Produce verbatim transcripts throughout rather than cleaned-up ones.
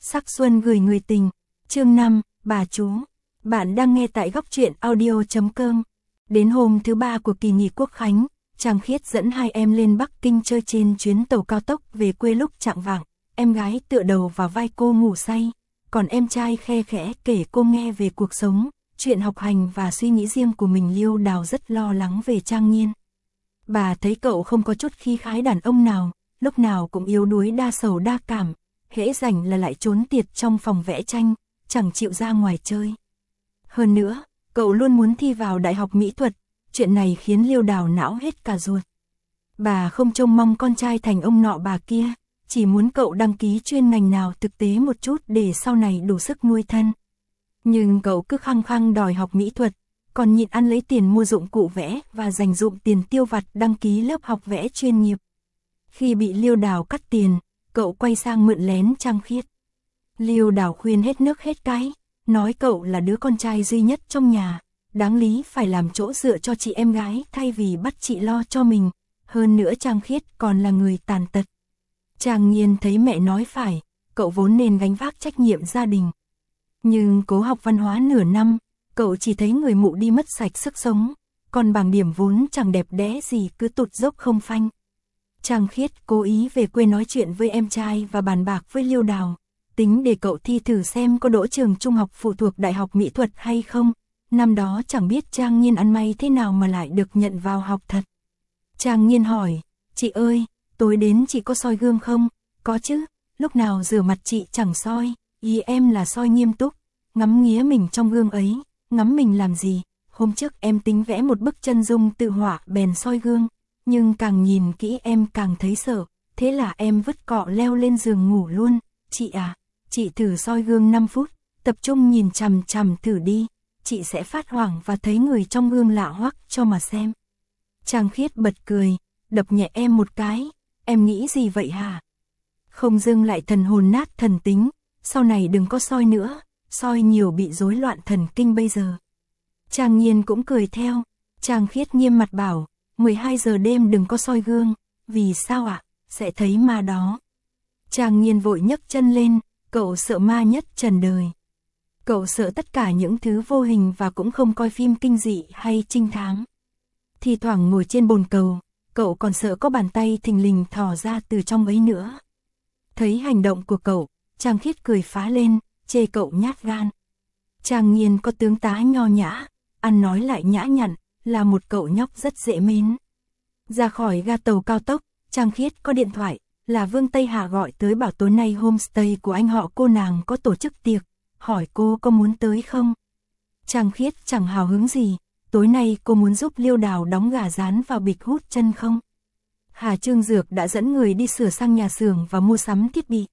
Sắc xuân gửi người tình. Chương năm, bà chú. Bạn đang nghe tại góc truyện audio chấm com. Đến hôm thứ ba của kỳ nghỉ Quốc khánh, Trang Khiết dẫn hai em lên Bắc Kinh chơi trên chuyến tàu cao tốc về quê lúc chạng vạng. Em gái tựa đầu vào vai cô ngủ say, còn em trai khe khẽ kể cô nghe về cuộc sống, chuyện học hành và suy nghĩ riêng của mình. Liêu Đào rất lo lắng về Trang Nhiên. Bà thấy cậu không có chút khí khái đàn ông nào, lúc nào cũng yếu đuối đa sầu đa cảm, hễ rảnh là lại trốn tiệt trong phòng vẽ tranh, chẳng chịu ra ngoài chơi. Hơn nữa, cậu luôn muốn thi vào Đại học Mỹ thuật, chuyện này khiến Liêu Đào não hết cả ruột. Bà không trông mong con trai thành ông nọ bà kia, chỉ muốn cậu đăng ký chuyên ngành nào thực tế một chút để sau này đủ sức nuôi thân. Nhưng cậu cứ khăng khăng đòi học mỹ thuật, còn nhịn ăn lấy tiền mua dụng cụ vẽ và dành dụm tiền tiêu vặt đăng ký lớp học vẽ chuyên nghiệp. Khi bị Liêu Đào cắt tiền, cậu quay sang mượn lén Trang Khiết. Liêu Đào khuyên hết nước hết cái, nói cậu là đứa con trai duy nhất trong nhà, đáng lý phải làm chỗ dựa cho chị em gái thay vì bắt chị lo cho mình. Hơn nữa Trang Khiết còn là người tàn tật. Trang Nhiên thấy mẹ nói phải, cậu vốn nên gánh vác trách nhiệm gia đình. Nhưng cố học văn hóa nửa năm, cậu chỉ thấy người mụ đi mất sạch sức sống, còn bảng điểm vốn chẳng đẹp đẽ gì cứ tụt dốc không phanh. Trang Khiết cố ý về quê nói chuyện với em trai và bàn bạc với Liêu Đào, tính để cậu thi thử xem có đỗ trường trung học phụ thuộc Đại học Mỹ thuật hay không. Năm đó chẳng biết Trang Nhiên ăn may thế nào mà lại được nhận vào học thật. Trang Nhiên hỏi, chị ơi, tối đến chị có soi gương không? Có chứ, lúc nào rửa mặt chị chẳng soi, ý em là soi nghiêm túc, ngắm nghía mình trong gương ấy. Ngắm mình làm gì? Hôm trước em tính vẽ một bức chân dung tự họa bèn soi gương, nhưng càng nhìn kỹ em càng thấy sợ, thế là em vứt cọ leo lên giường ngủ luôn. Chị à, chị thử soi gương năm phút, tập trung nhìn chằm chằm thử đi, chị sẽ phát hoảng và thấy người trong gương lạ hoắc cho mà xem. Trang Khiết bật cười, đập nhẹ em một cái, em nghĩ gì vậy hả? Không dưng lại thần hồn nát thần tính, sau này đừng có soi nữa, soi nhiều bị rối loạn thần kinh bây giờ. Trang Nhiên cũng cười theo. Trang Khiết nghiêm mặt bảo, mười hai giờ đêm đừng có soi gương. Vì sao ạ? À? Sẽ thấy ma đó. Trang Nhiên vội nhấc chân lên, cậu sợ ma nhất trần đời. Cậu sợ tất cả những thứ vô hình và cũng không coi phim kinh dị hay trinh thám. Thì thoảng ngồi trên bồn cầu, cậu còn sợ có bàn tay thình lình thò ra từ trong ấy nữa. Thấy hành động của cậu, Trang Khiết cười phá lên, chê cậu nhát gan. Trang Nhiên có tướng tá nho nhã, ăn nói lại nhã nhặn, là một cậu nhóc rất dễ mến. Ra khỏi ga tàu cao tốc, Trang Khiết có điện thoại, là Vương Tây Hà gọi tới bảo tối nay homestay của anh họ cô nàng có tổ chức tiệc, hỏi cô có muốn tới không. Trang Khiết chẳng hào hứng gì, tối nay cô muốn giúp Liêu Đào đóng gà rán vào bịch hút chân không. Hà Trương Dược đã dẫn người đi sửa sang nhà xưởng và mua sắm thiết bị.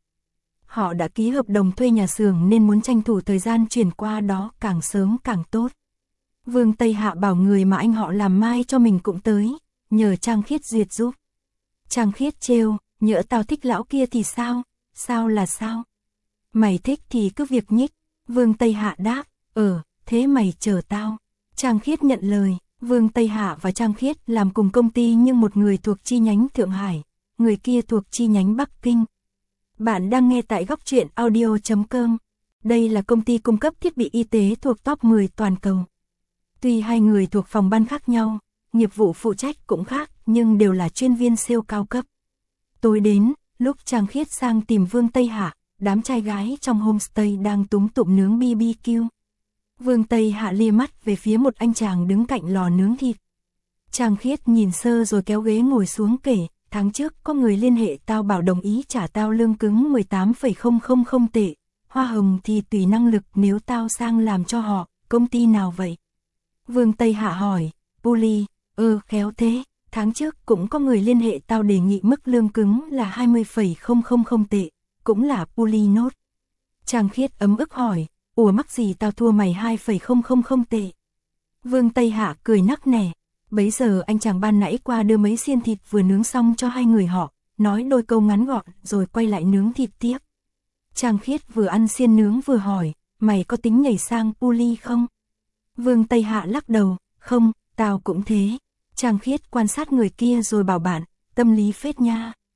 Họ đã ký hợp đồng thuê nhà xưởng nên muốn tranh thủ thời gian chuyển qua đó càng sớm càng tốt. Vương Tây Hạ bảo người mà anh họ làm mai cho mình cũng tới, nhờ Trang Khiết duyệt giúp. Trang Khiết trêu, nhỡ tao thích lão kia thì sao? Sao là sao? Mày thích thì cứ việc nhích. Vương Tây Hạ đáp, ờ, thế mày chờ tao. Trang Khiết nhận lời. Vương Tây Hạ và Trang Khiết làm cùng công ty nhưng một người thuộc chi nhánh Thượng Hải, người kia thuộc chi nhánh Bắc Kinh. Bạn đang nghe tại góc truyện audio chấm com. Đây là công ty cung cấp thiết bị y tế thuộc top mười toàn cầu. Tuy hai người thuộc phòng ban khác nhau, nghiệp vụ phụ trách cũng khác nhưng đều là chuyên viên sale cao cấp. Tối đến, lúc Trang Khiết sang tìm Vương Tây Hạ, đám trai gái trong homestay đang túm tụm nướng bê bê kiu. Vương Tây Hạ lia mắt về phía một anh chàng đứng cạnh lò nướng thịt. Trang Khiết nhìn sơ rồi kéo ghế ngồi xuống kể, tháng trước có người liên hệ tao bảo đồng ý trả tao lương cứng mười tám phẩy không không không tệ, hoa hồng thì tùy năng lực nếu tao sang làm cho họ. Công ty nào vậy? Vương Tây Hạ hỏi. Puli. Ơ khéo thế, tháng trước cũng có người liên hệ tao đề nghị mức lương cứng là hai mươi phẩy không không không tệ, cũng là Puli nốt. Trang Khiết ấm ức hỏi, ủa mắc gì tao thua mày hai phẩy không không không tệ? Vương Tây Hạ cười nắc nẻ. Bấy giờ anh chàng ban nãy qua đưa mấy xiên thịt vừa nướng xong cho hai người họ, nói đôi câu ngắn gọn rồi quay lại nướng thịt tiếp. Trang Khiết vừa ăn xiên nướng vừa hỏi, mày có tính nhảy sang Puli không? Vương Tây Hạ lắc đầu, không, tao cũng thế. Trang Khiết quan sát người kia rồi bảo bạn, tâm lý phết nha.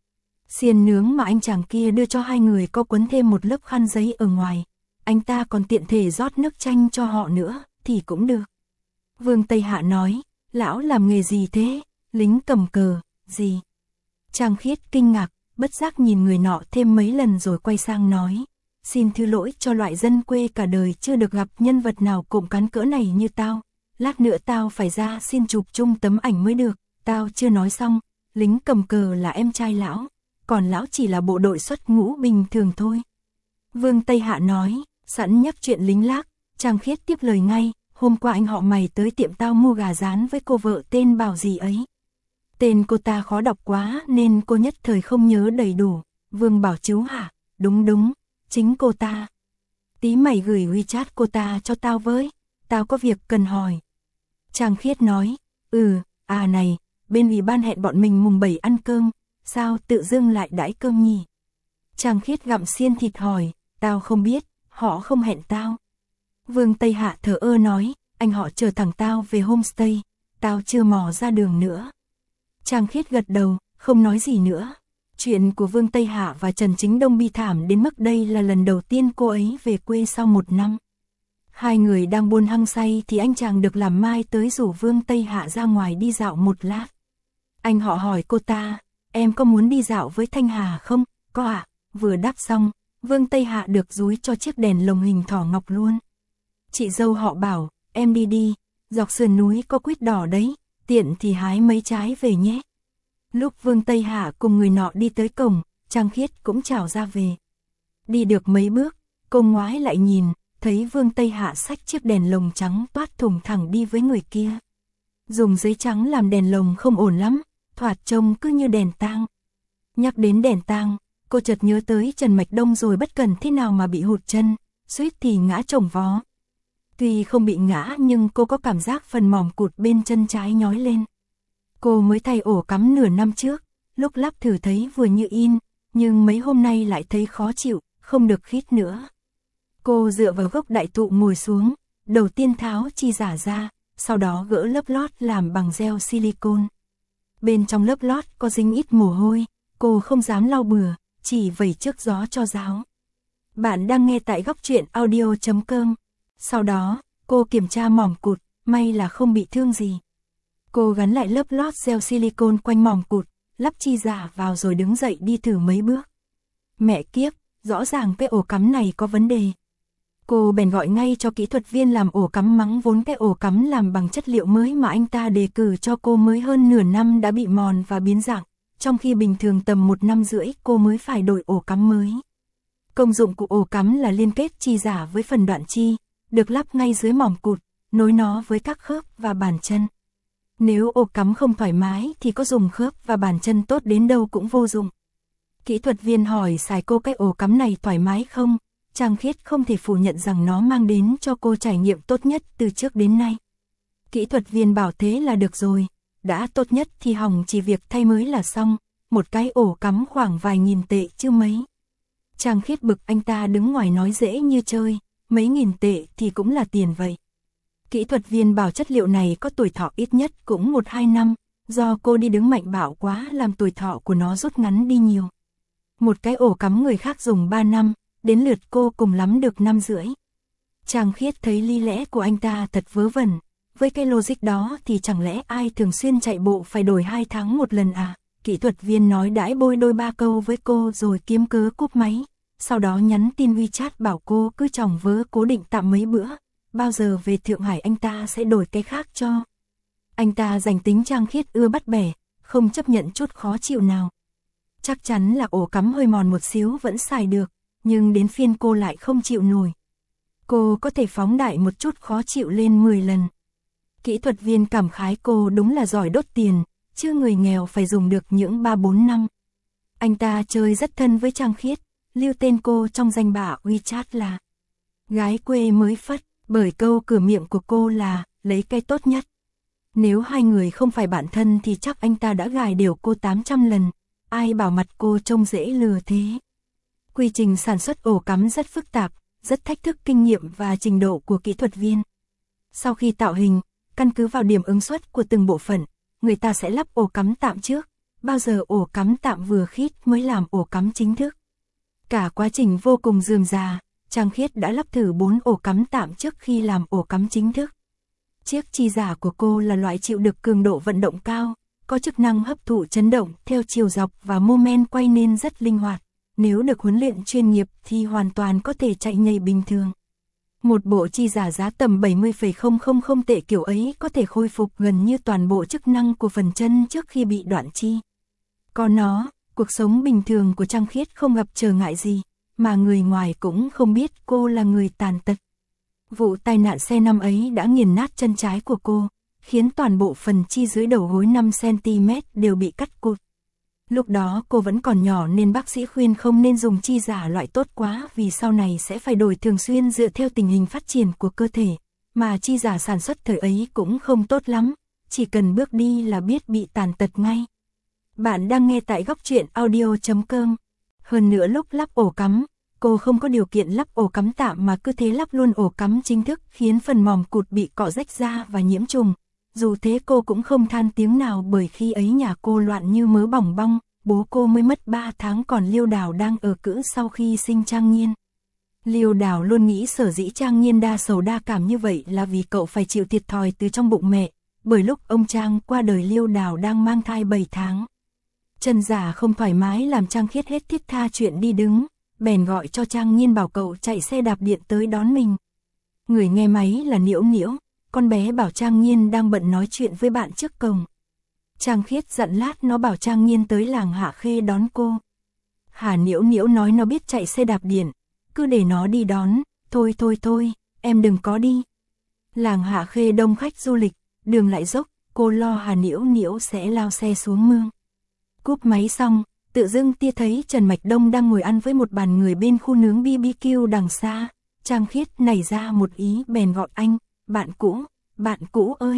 Xiên nướng mà anh chàng kia đưa cho hai người có quấn thêm một lớp khăn giấy ở ngoài. Anh ta còn tiện thể rót nước chanh cho họ nữa, thì cũng được. Vương Tây Hạ nói, lão làm nghề gì thế? Lính cầm cờ, gì? Trang Khiết kinh ngạc, bất giác nhìn người nọ thêm mấy lần rồi quay sang nói. Xin thứ lỗi cho loại dân quê cả đời chưa được gặp nhân vật nào cộm cán cỡ này như tao. Lát nữa tao phải ra xin chụp chung tấm ảnh mới được. Tao chưa nói xong, lính cầm cờ là em trai lão, còn lão chỉ là bộ đội xuất ngũ bình thường thôi. Vương Tây Hạ nói, sẵn nhắc chuyện lính lác, Trang Khiết tiếp lời ngay. Hôm qua anh họ mày tới tiệm tao mua gà rán với cô vợ tên Bảo gì ấy. Tên cô ta khó đọc quá nên cô nhất thời không nhớ đầy đủ. Vương Bảo Chú hả? Đúng đúng, chính cô ta. Tí mày gửi WeChat cô ta cho tao với, tao có việc cần hỏi. Trang Khiết nói, ừ, à này, bên ủy ban hẹn bọn mình mùng bảy ăn cơm, sao tự dưng lại đãi cơm nhỉ? Trang Khiết gặm xiên thịt hỏi, tao không biết, họ không hẹn tao. Vương Tây Hạ thở ơ nói, anh họ chờ thẳng tao về homestay, tao chưa mò ra đường nữa. Trang Khiết gật đầu, không nói gì nữa. Chuyện của Vương Tây Hạ và Trần Chính Đông bi thảm đến mức đây là lần đầu tiên cô ấy về quê sau một năm. Hai người đang buôn hăng say thì anh chàng được làm mai tới rủ Vương Tây Hạ ra ngoài đi dạo một lát. Anh họ hỏi cô ta, em có muốn đi dạo với Thanh Hà không? Có ạ. À? Vừa đáp xong, Vương Tây Hạ được dúi cho chiếc đèn lồng hình thỏ ngọc luôn. Chị dâu họ bảo, em đi đi, dọc sườn núi có quýt đỏ đấy, tiện thì hái mấy trái về nhé. Lúc Vương Tây Hạ cùng người nọ đi tới cổng, Trang Khiết cũng chào ra về. Đi được mấy bước, cô ngoái lại nhìn, thấy Vương Tây Hạ xách chiếc đèn lồng trắng toát thùng thẳng đi với người kia. Dùng giấy trắng làm đèn lồng không ổn lắm, thoạt trông cứ như đèn tang. Nhắc đến đèn tang, cô chợt nhớ tới Trần Mạch Đông rồi bất cần thế nào mà bị hụt chân, suýt thì ngã chồng vó. Tuy không bị ngã nhưng cô có cảm giác phần mỏm cụt bên chân trái nhói lên. Cô mới thay ổ cắm nửa năm trước, lúc lắp thử thấy vừa như in, nhưng mấy hôm nay lại thấy khó chịu, không được khít nữa. Cô dựa vào gốc đại thụ ngồi xuống, đầu tiên tháo chi giả ra, sau đó gỡ lớp lót làm bằng gel silicone. Bên trong lớp lót có dính ít mồ hôi, cô không dám lau bừa, chỉ vẩy trước gió cho ráo. Bạn đang nghe tại góc truyện audio chấm com. Sau đó, cô kiểm tra mỏm cụt, may là không bị thương gì. Cô gắn lại lớp lót gel silicone quanh mỏm cụt, lắp chi giả vào rồi đứng dậy đi thử mấy bước. Mẹ kiếp, rõ ràng cái ổ cắm này có vấn đề. Cô bèn gọi ngay cho kỹ thuật viên làm ổ cắm, mắng vốn cái ổ cắm làm bằng chất liệu mới mà anh ta đề cử cho cô mới hơn nửa năm đã bị mòn và biến dạng, trong khi bình thường tầm một năm rưỡi cô mới phải đổi ổ cắm mới. Công dụng của ổ cắm là liên kết chi giả với phần đoạn chi, được lắp ngay dưới mỏm cụt, nối nó với các khớp và bàn chân. Nếu ổ cắm không thoải mái thì có dùng khớp và bàn chân tốt đến đâu cũng vô dụng. Kỹ thuật viên hỏi xài cô cái ổ cắm này thoải mái không? Trang Khiết không thể phủ nhận rằng nó mang đến cho cô trải nghiệm tốt nhất từ trước đến nay. Kỹ thuật viên bảo thế là được rồi, đã tốt nhất thì hỏng chỉ việc thay mới là xong, một cái ổ cắm khoảng vài nghìn tệ chứ mấy. Trang Khiết bực anh ta đứng ngoài nói dễ như chơi, mấy nghìn tệ thì cũng là tiền vậy. Kỹ thuật viên bảo chất liệu này có tuổi thọ ít nhất cũng một hai năm, do cô đi đứng mạnh bạo quá làm tuổi thọ của nó rút ngắn đi nhiều. Một cái ổ cắm người khác dùng ba năm, đến lượt cô cùng lắm được năm rưỡi. Trang Khiết thấy lý lẽ của anh ta thật vớ vẩn, với cái logic đó thì chẳng lẽ ai thường xuyên chạy bộ phải đổi hai tháng một lần à? Kỹ thuật viên nói đãi bôi đôi ba câu với cô rồi kiếm cớ cúp máy, sau đó nhắn tin WeChat bảo cô cứ chòng vớ cố định tạm mấy bữa, bao giờ về Thượng Hải anh ta sẽ đổi cái khác cho. Anh ta giành tính Trang Khiết ưa bắt bẻ, không chấp nhận chút khó chịu nào. Chắc chắn là ổ cắm hơi mòn một xíu vẫn xài được, nhưng đến phiên cô lại không chịu nổi. Cô có thể phóng đại một chút khó chịu lên mười lần. Kỹ thuật viên cảm khái cô đúng là giỏi đốt tiền, chứ người nghèo phải dùng được những ba bốn năm. Anh ta chơi rất thân với Trang Khiết, lưu tên cô trong danh bạ WeChat là gái quê mới phất, bởi câu cửa miệng của cô là lấy cái tốt nhất. Nếu hai người không phải bạn thân thì chắc anh ta đã gài đều cô tám trăm lần, ai bảo mặt cô trông dễ lừa thế. Quy trình sản xuất ổ cắm rất phức tạp, rất thách thức kinh nghiệm và trình độ của kỹ thuật viên. Sau khi tạo hình, căn cứ vào điểm ứng suất của từng bộ phận, người ta sẽ lắp ổ cắm tạm trước, bao giờ ổ cắm tạm vừa khít mới làm ổ cắm chính thức. Cả quá trình vô cùng rườm rà, Trang Khiết đã lắp thử bốn ổ cắm tạm trước khi làm ổ cắm chính thức. Chiếc chi giả của cô là loại chịu được cường độ vận động cao, có chức năng hấp thụ chấn động theo chiều dọc và mô men quay nên rất linh hoạt. Nếu được huấn luyện chuyên nghiệp thì hoàn toàn có thể chạy nhảy bình thường. Một bộ chi giả giá tầm bảy mươi phẩy không không không tệ kiểu ấy có thể khôi phục gần như toàn bộ chức năng của phần chân trước khi bị đoạn chi. Có nó, cuộc sống bình thường của Trang Khiết không gặp trở ngại gì, mà người ngoài cũng không biết cô là người tàn tật. Vụ tai nạn xe năm ấy đã nghiền nát chân trái của cô, khiến toàn bộ phần chi dưới đầu gối năm xăng ti mét đều bị cắt cụt. Lúc đó cô vẫn còn nhỏ nên bác sĩ khuyên không nên dùng chi giả loại tốt quá vì sau này sẽ phải đổi thường xuyên dựa theo tình hình phát triển của cơ thể, mà chi giả sản xuất thời ấy cũng không tốt lắm, chỉ cần bước đi là biết bị tàn tật ngay. Bạn đang nghe tại góc truyện audio chấm com. Hơn nữa lúc lắp ổ cắm, cô không có điều kiện lắp ổ cắm tạm mà cứ thế lắp luôn ổ cắm chính thức khiến phần mỏm cụt bị cọ rách ra và nhiễm trùng. Dù thế cô cũng không than tiếng nào bởi khi ấy nhà cô loạn như mớ bỏng bong, bố cô mới mất ba tháng còn Liêu Đào đang ở cữ sau khi sinh Trang Nhiên. Liêu Đào luôn nghĩ sở dĩ Trang Nhiên đa sầu đa cảm như vậy là vì cậu phải chịu thiệt thòi từ trong bụng mẹ, bởi lúc ông Trang qua đời Liêu Đào đang mang thai bảy tháng. Chân giả không thoải mái làm Trang Khiết hết thiết tha chuyện đi đứng, bèn gọi cho Trang Nhiên bảo cậu chạy xe đạp điện tới đón mình. Người nghe máy là Niễu Niễu, con bé bảo Trang Nhiên đang bận nói chuyện với bạn trước cổng. Trang Khiết dặn lát nó bảo Trang Nhiên tới làng Hạ Khê đón cô. Hà Niễu Niễu nói nó biết chạy xe đạp điện, cứ để nó đi đón, thôi thôi thôi, em đừng có đi. Làng Hạ Khê đông khách du lịch, đường lại dốc, cô lo Hà Niễu Niễu sẽ lao xe xuống mương. Cúp máy xong, tự dưng tia thấy Trần Mạch Đông đang ngồi ăn với một bàn người bên khu nướng bê bê kiu đằng xa. Trang Khiết nảy ra một ý bèn gọi anh, bạn cũ, bạn cũ ơi.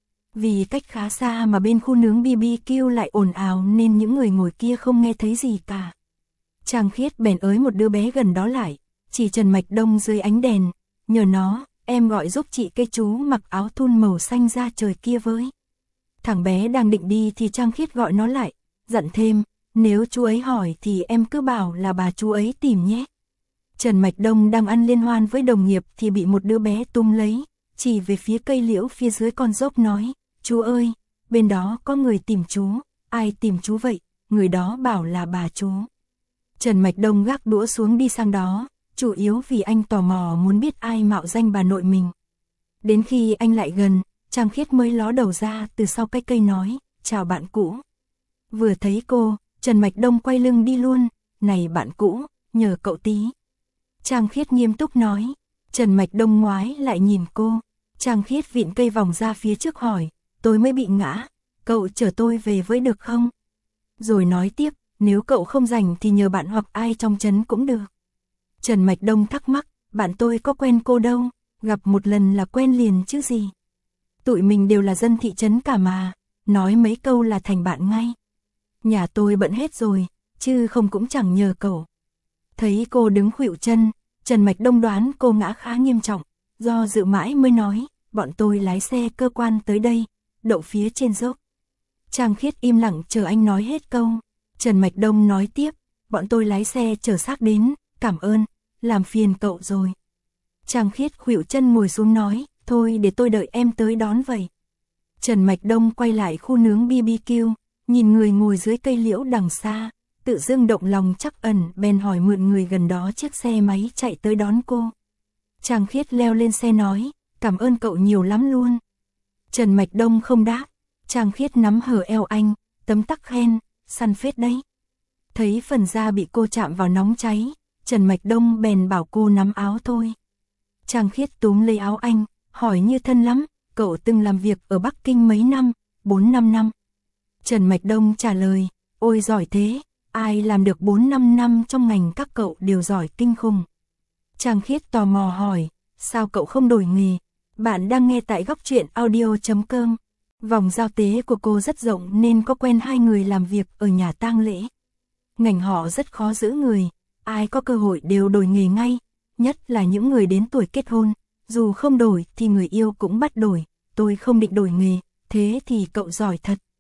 Vì cách khá xa mà bên khu nướng bê bê kiu lại ồn ào nên những người ngồi kia không nghe thấy gì cả. Trang Khiết bèn ới một đứa bé gần đó lại, chỉ Trần Mạch Đông dưới ánh đèn, nhờ nó, em gọi giúp chị cái chú mặc áo thun màu xanh ra trời kia với. Thằng bé đang định đi thì Trang Khiết gọi nó lại, dặn thêm, nếu chú ấy hỏi thì em cứ bảo là bà chú ấy tìm nhé. Trần Mạch Đông đang ăn liên hoan với đồng nghiệp thì bị một đứa bé túm lấy, chỉ về phía cây liễu phía dưới con dốc nói, chú ơi, bên đó có người tìm chú, ai tìm chú vậy, người đó bảo là bà chú. Trần Mạch Đông gác đũa xuống đi sang đó, chủ yếu vì anh tò mò muốn biết ai mạo danh bà nội mình. Đến khi anh lại gần, Trang Khiết mới ló đầu ra từ sau cái cây nói, chào bạn cũ. Vừa thấy cô, Trần Mạch Đông quay lưng đi luôn, này bạn cũ, nhờ cậu tí. Trang Khiết nghiêm túc nói, Trần Mạch Đông ngoái lại nhìn cô, Trang Khiết vịn cây vòng ra phía trước hỏi, tôi mới bị ngã, cậu chở tôi về với được không? Rồi nói tiếp, nếu cậu không rảnh thì nhờ bạn hoặc ai trong trấn cũng được. Trần Mạch Đông thắc mắc, bạn tôi có quen cô đâu, gặp một lần là quen liền chứ gì. Tụi mình đều là dân thị trấn cả mà, nói mấy câu là thành bạn ngay. Nhà tôi bận hết rồi, chứ không cũng chẳng nhờ cậu. Thấy cô đứng khuỵu chân, Trần Mạch Đông đoán cô ngã khá nghiêm trọng, do dự mãi mới nói, bọn tôi lái xe cơ quan tới đây, đậu phía trên dốc. Trang Khiết im lặng chờ anh nói hết câu. Trần Mạch Đông nói tiếp, bọn tôi lái xe chở xác đến, cảm ơn, làm phiền cậu rồi. Trang Khiết khuỵu chân ngồi xuống nói, thôi để tôi đợi em tới đón vậy. Trần Mạch Đông quay lại khu nướng bê bê kiu, nhìn người ngồi dưới cây liễu đằng xa, tự dưng động lòng trắc ẩn bèn hỏi mượn người gần đó chiếc xe máy chạy tới đón cô. Trang Khiết leo lên xe nói, cảm ơn cậu nhiều lắm luôn. Trần Mạch Đông không đáp, Trang Khiết nắm hở eo anh, tấm tắc khen, săn phết đấy. Thấy phần da bị cô chạm vào nóng cháy, Trần Mạch Đông bèn bảo cô nắm áo thôi. Trang Khiết túm lấy áo anh, hỏi như thân lắm, cậu từng làm việc ở Bắc Kinh mấy năm, bốn năm năm. Trần Mạch Đông trả lời, ôi giỏi thế, ai làm được bốn năm năm trong ngành các cậu đều giỏi kinh khủng. Trang Khiết tò mò hỏi, sao cậu không đổi nghề? Bạn đang nghe tại góc truyện audio chấm com. Vòng giao tế của cô rất rộng nên có quen hai người làm việc ở nhà tang lễ. Ngành họ rất khó giữ người, ai có cơ hội đều đổi nghề ngay, nhất là những người đến tuổi kết hôn, dù không đổi thì người yêu cũng bắt đổi, tôi không định đổi nghề, thế thì cậu giỏi thật.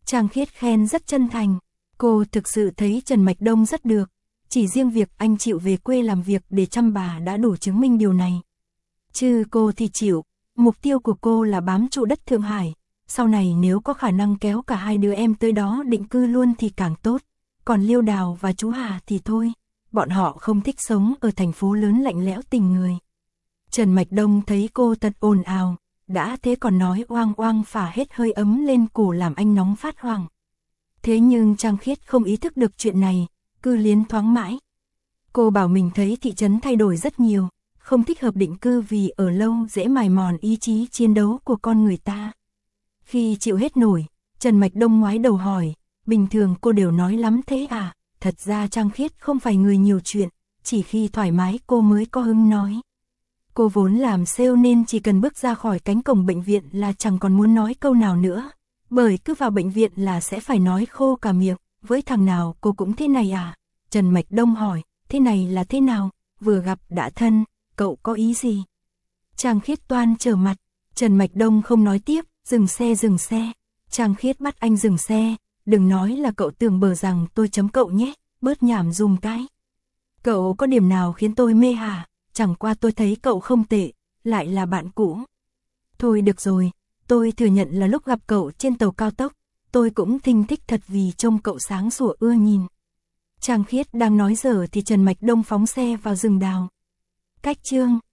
Trang Khiết khen rất chân thành. Cô thực sự thấy Trần Mạch Đông rất được. Chỉ riêng việc anh chịu về quê làm việc để chăm bà đã đủ chứng minh điều này. Chứ cô thì chịu. Mục tiêu của cô là bám trụ đất Thượng Hải. Sau này nếu có khả năng kéo cả hai đứa em tới đó định cư luôn thì càng tốt. Còn Liêu Đào và chú Hà thì thôi. Bọn họ không thích sống ở thành phố lớn lạnh lẽo tình người. Trần Mạch Đông thấy cô thật ồn ào. Đã thế còn nói oang oang phả hết hơi ấm lên cổ làm anh nóng phát hoảng. Thế nhưng Trang Khiết không ý thức được chuyện này, cứ liến thoáng mãi. Cô bảo mình thấy thị trấn thay đổi rất nhiều, không thích hợp định cư vì ở lâu dễ mài mòn ý chí chiến đấu của con người ta. Khi chịu hết nổi, Trần Mạch Đông ngoái đầu hỏi, bình thường cô đều nói lắm thế à? Thật ra Trang Khiết không phải người nhiều chuyện, chỉ khi thoải mái cô mới có hứng nói. Cô vốn làm sale nên chỉ cần bước ra khỏi cánh cổng bệnh viện là chẳng còn muốn nói câu nào nữa. Bởi cứ vào bệnh viện là sẽ phải nói khô cả miệng, với thằng nào cô cũng thế này à? Trần Mạch Đông hỏi, thế này là thế nào? Vừa gặp đã thân, cậu có ý gì? Trang Khiết toan trở mặt, Trần Mạch Đông không nói tiếp, dừng xe dừng xe. Trang Khiết bắt anh dừng xe, đừng nói là cậu tưởng bờ rằng tôi chấm cậu nhé, bớt nhảm dùm cái. Cậu có điểm nào khiến tôi mê hả? Chẳng qua tôi thấy cậu không tệ, lại là bạn cũ. Thôi được rồi, tôi thừa nhận là lúc gặp cậu trên tàu cao tốc, tôi cũng thinh thích thật vì trông cậu sáng sủa ưa nhìn. Trang Khiết đang nói dở thì Trần Mạch Đông phóng xe vào rừng đào. Cách chương